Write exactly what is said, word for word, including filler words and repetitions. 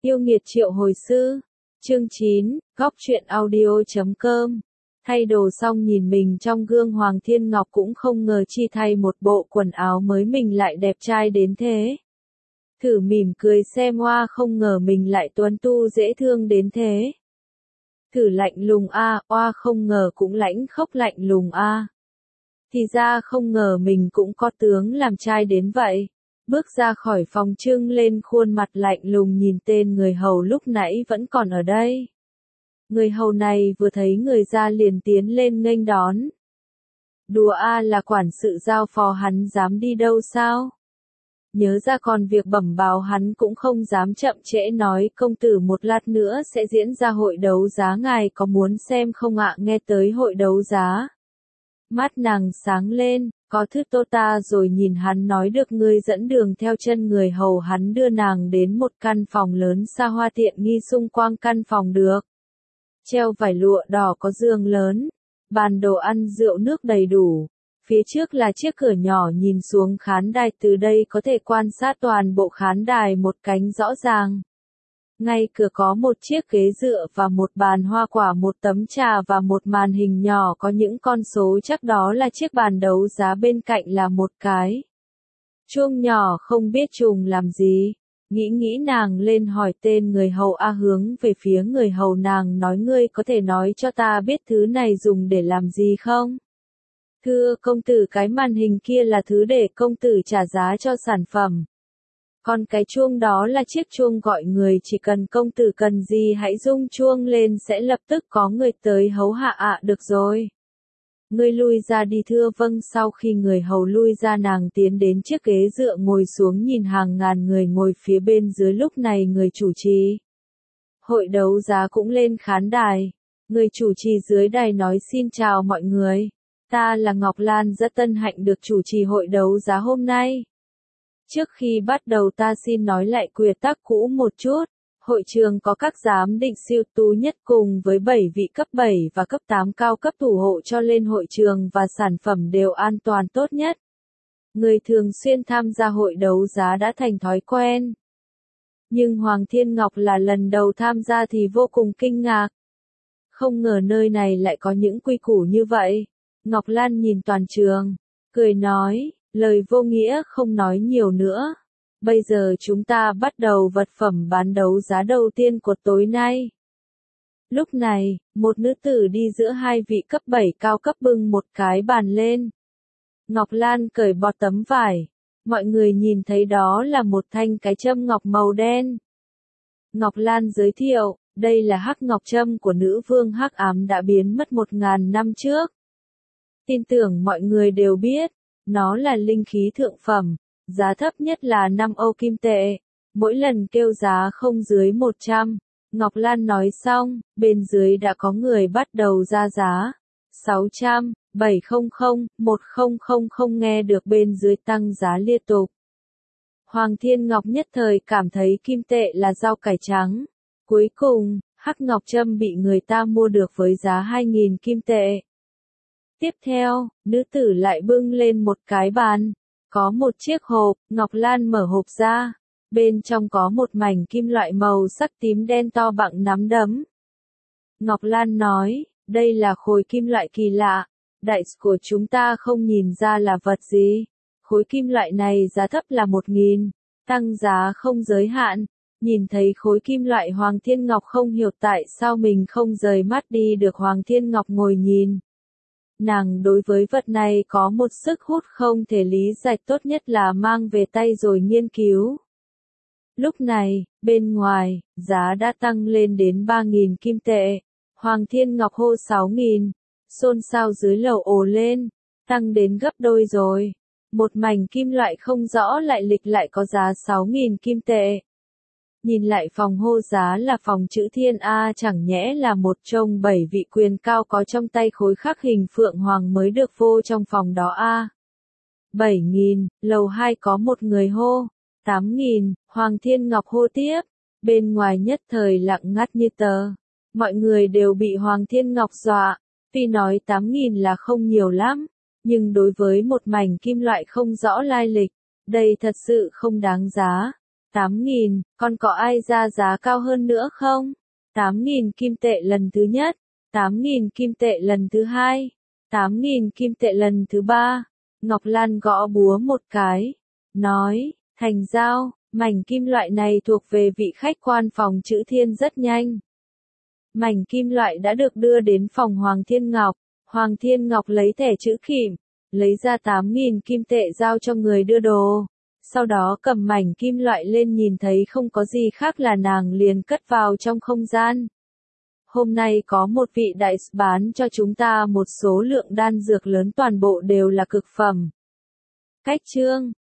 Yêu nghiệt triệu hồi sư. Chương chín, góc truyện audio chấm com. Thay đồ xong nhìn mình trong gương, Hoàng Thiên Ngọc cũng không ngờ chi thay một bộ quần áo mới mình lại đẹp trai đến thế. Thử mỉm cười xem, oa không ngờ mình lại tuấn tu dễ thương đến thế. Thử lạnh lùng a, oa không ngờ cũng lãnh khốc lạnh lùng a. Thì ra không ngờ mình cũng có tướng làm trai đến vậy. Bước ra khỏi phòng, trưng lên khuôn mặt lạnh lùng nhìn tên người hầu lúc nãy vẫn còn ở đây. Người hầu này vừa thấy người ra liền tiến lên nghênh đón. Đùa a, là quản sự giao phó hắn dám đi đâu sao? Nhớ ra còn việc bẩm báo hắn cũng không dám chậm trễ, nói công tử một lát nữa sẽ diễn ra hội đấu giá, ngài có muốn xem không ạ? Nghe tới hội đấu giá, mắt nàng sáng lên, có thứ tốt ta rồi, nhìn hắn nói được ngươi dẫn đường theo chân người hầu hắn đưa nàng đến một căn phòng lớn xa hoa tiện nghi. Xung quanh căn phòng được treo vải lụa đỏ, có giường lớn, bàn đồ ăn rượu nước đầy đủ. Phía trước là chiếc cửa nhỏ nhìn xuống khán đài, từ đây có thể quan sát toàn bộ khán đài một cánh rõ ràng. Ngay cửa có một chiếc ghế dựa và một bàn hoa quả, một tấm trà và một màn hình nhỏ có những con số, chắc đó là chiếc bàn đấu giá. Bên cạnh là một cái chuông nhỏ, không biết trùng làm gì. Nghĩ nghĩ nàng lên hỏi tên người hầu a, hướng về phía người hầu nàng nói, ngươi có thể nói cho ta biết thứ này dùng để làm gì không? Thưa công tử, cái màn hình kia là thứ để công tử trả giá cho sản phẩm. Còn cái chuông đó là chiếc chuông gọi người, chỉ cần công tử cần gì hãy rung chuông lên sẽ lập tức có người tới hấu hạ ạ. À, được rồi. Ngươi lui ra đi. Thưa vâng. Sau khi người hầu lui ra, nàng tiến đến chiếc ghế dựa ngồi xuống, nhìn hàng ngàn người ngồi phía bên dưới. Lúc này người chủ trì hội đấu giá cũng lên khán đài. Người chủ trì dưới đài nói, xin chào mọi người. Ta là Ngọc Lan, rất tân hạnh được chủ trì hội đấu giá hôm nay. Trước khi bắt đầu ta xin nói lại quy tắc cũ một chút. Hội trường có các giám định siêu tú nhất cùng với bảy vị cấp bảy và cấp tám cao cấp thủ hộ cho lên hội trường, và sản phẩm đều an toàn tốt nhất. Người thường xuyên tham gia hội đấu giá đã thành thói quen. Nhưng Hoàng Thiên Ngọc là lần đầu tham gia thì vô cùng kinh ngạc. Không ngờ nơi này lại có những quy củ như vậy. Ngọc Lan nhìn toàn trường, cười nói, lời vô nghĩa không nói nhiều nữa. Bây giờ chúng ta bắt đầu vật phẩm bán đấu giá đầu tiên của tối nay. Lúc này, một nữ tử đi giữa hai vị cấp bảy cao cấp bưng một cái bàn lên. Ngọc Lan cởi bỏ tấm vải. Mọi người nhìn thấy đó là một thanh cái châm ngọc màu đen. Ngọc Lan giới thiệu, đây là hắc ngọc châm của nữ vương hắc ám đã biến mất một ngàn năm trước. Tin tưởng mọi người đều biết, nó là linh khí thượng phẩm, giá thấp nhất là năm Âu kim tệ, mỗi lần kêu giá không dưới một trăm. Ngọc Lan nói xong, bên dưới đã có người bắt đầu ra giá. sáu trăm, bảy trăm, một nghìn, nghe được bên dưới tăng giá liên tục. Hoàng Thiên Ngọc nhất thời cảm thấy kim tệ là rau cải trắng. Cuối cùng, hắc ngọc châm bị người ta mua được với giá hai nghìn kim tệ. Tiếp theo, nữ tử lại bưng lên một cái bàn. Có một chiếc hộp, Ngọc Lan mở hộp ra. Bên trong có một mảnh kim loại màu sắc tím đen to bằng nắm đấm. Ngọc Lan nói, đây là khối kim loại kỳ lạ. Đại của chúng ta không nhìn ra là vật gì. Khối kim loại này giá thấp là một nghìn, tăng giá không giới hạn. Nhìn thấy khối kim loại, Hoàng Thiên Ngọc không hiểu tại sao mình không rời mắt đi được. Hoàng Thiên Ngọc ngồi nhìn. Nàng đối với vật này có một sức hút không thể lý giải, tốt nhất là mang về tay rồi nghiên cứu. Lúc này, bên ngoài, giá đã tăng lên đến ba nghìn kim tệ. Hoàng Thiên Ngọc hô sáu nghìn, xôn xao dưới lầu ồ lên, tăng đến gấp đôi rồi. Một mảnh kim loại không rõ lại lịch lại có giá sáu nghìn kim tệ. Nhìn lại phòng hô giá là phòng chữ Thiên A, chẳng nhẽ là một trong bảy vị quyền cao có trong tay khối khắc hình phượng hoàng mới được vô trong phòng đó a. bảy nghìn, lầu hai có một người hô. tám nghìn, Hoàng Thiên Ngọc hô tiếp. Bên ngoài nhất thời lặng ngắt như tờ. Mọi người đều bị Hoàng Thiên Ngọc dọa. Tuy nói tám nghìn là không nhiều lắm, nhưng đối với một mảnh kim loại không rõ lai lịch, đây thật sự không đáng giá. tám nghìn, còn có ai ra giá cao hơn nữa không? tám nghìn kim tệ lần thứ nhất, tám nghìn kim tệ lần thứ hai, tám nghìn kim tệ lần thứ ba. Ngọc Lan gõ búa một cái, nói, thành giao, mảnh kim loại này thuộc về vị khách quan phòng Chữ Thiên rất nhanh. Mảnh kim loại đã được đưa đến phòng Hoàng Thiên Ngọc, Hoàng Thiên Ngọc lấy thẻ chữ kìm, lấy ra tám nghìn kim tệ giao cho người đưa đồ. Sau đó cầm mảnh kim loại lên nhìn thấy không có gì khác là nàng liền cất vào trong không gian. Hôm nay có một vị đại sư bán cho chúng ta một số lượng đan dược lớn, toàn bộ đều là cực phẩm. Cách chương